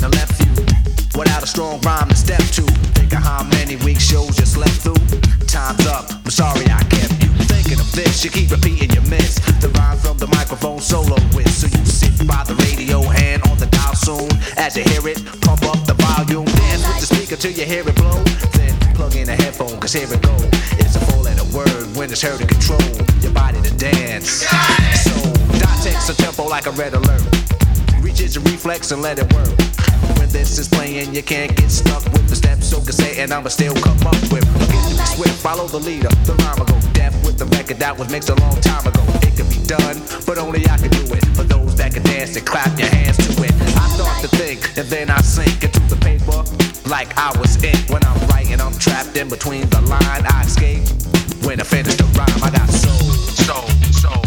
and left you without a strong rhyme to step to. Think of how many weak shows you slept through. Time's up, I'm sorry I kept you thinking of this. You keep repeating your miss the rhyme from the microphone solo with. So you sit by the radio, hand on the dial soon. As you hear it, pump up the volume. Dance with the speaker till you hear it blow. Then plug in a headphone, cause here it go. It's a four-letter word when it's heard to control your body to dance. So dot text a tempo like a red alert. Reach your reflex and let it work. When this is playing, you can't get stuck with the steps. So can say, and I'ma still come up with. Again to be swift, follow the leader. The rhyme will go deaf with the record that was mixed a long time ago. It could be done, but only I can do it. For those that can dance and clap your hands to it. I start to think, and then I sink into the paper like I was ink. When I'm writing, I'm trapped in between the line. I escape when I finish the rhyme. I got soul, soul, soul.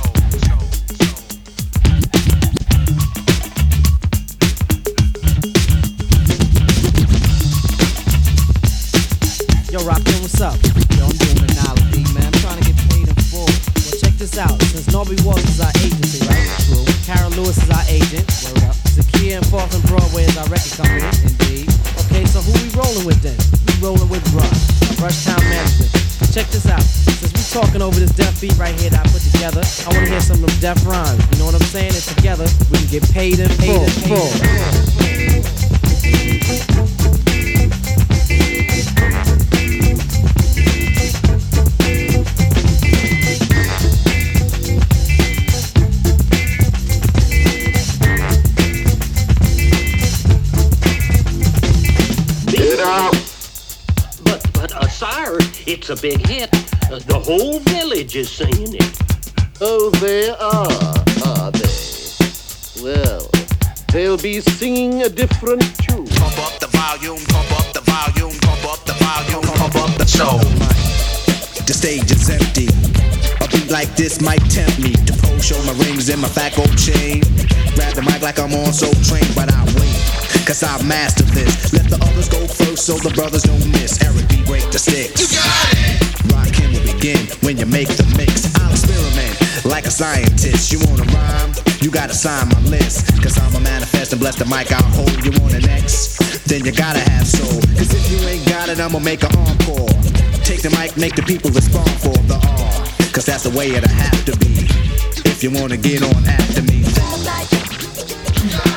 Yo, Rockin', what's up? Yo, I'm doing an analogy, man. I'm trying to get paid in full. Well, check this out. Since Norby Waltz is our agency, right? True. Karen Lewis is our agent. Word up. Zakia and Fourth and Broadway is our record company. Indeed. Okay, so who we rolling with then? We rolling with Rush Town Management. Check this out. Since we talking over this deaf beat right here that I put together, I want to hear some of them deaf rhymes. You know what I'm saying? And together, we can get paid in full. Sire, it's a big hit. The whole village is singing it. Oh, they are they? Well, they'll be singing a different tune. Pump up the volume, pump up the volume, pump up the volume, pump up the soul. The stage is empty. A beat like this might tempt me to pose, show my rings and my fat gold chain. Grab the mic like I'm on Soul Train, but I wait, cause I've mastered this. Let the others go first so the brothers don't miss. Eric B, break the sticks. You got it! Rock him will begin when you make the mix. I'll experiment like a scientist. You wanna rhyme? You gotta sign my list. Cause I'm a manifest and bless the mic I'll hold. You want an X? Then you gotta have soul. Cause if you ain't got it, I'ma make an encore. Take the mic, make the people respond for the R. Cause that's the way it'll have to be. If you wanna get on after me.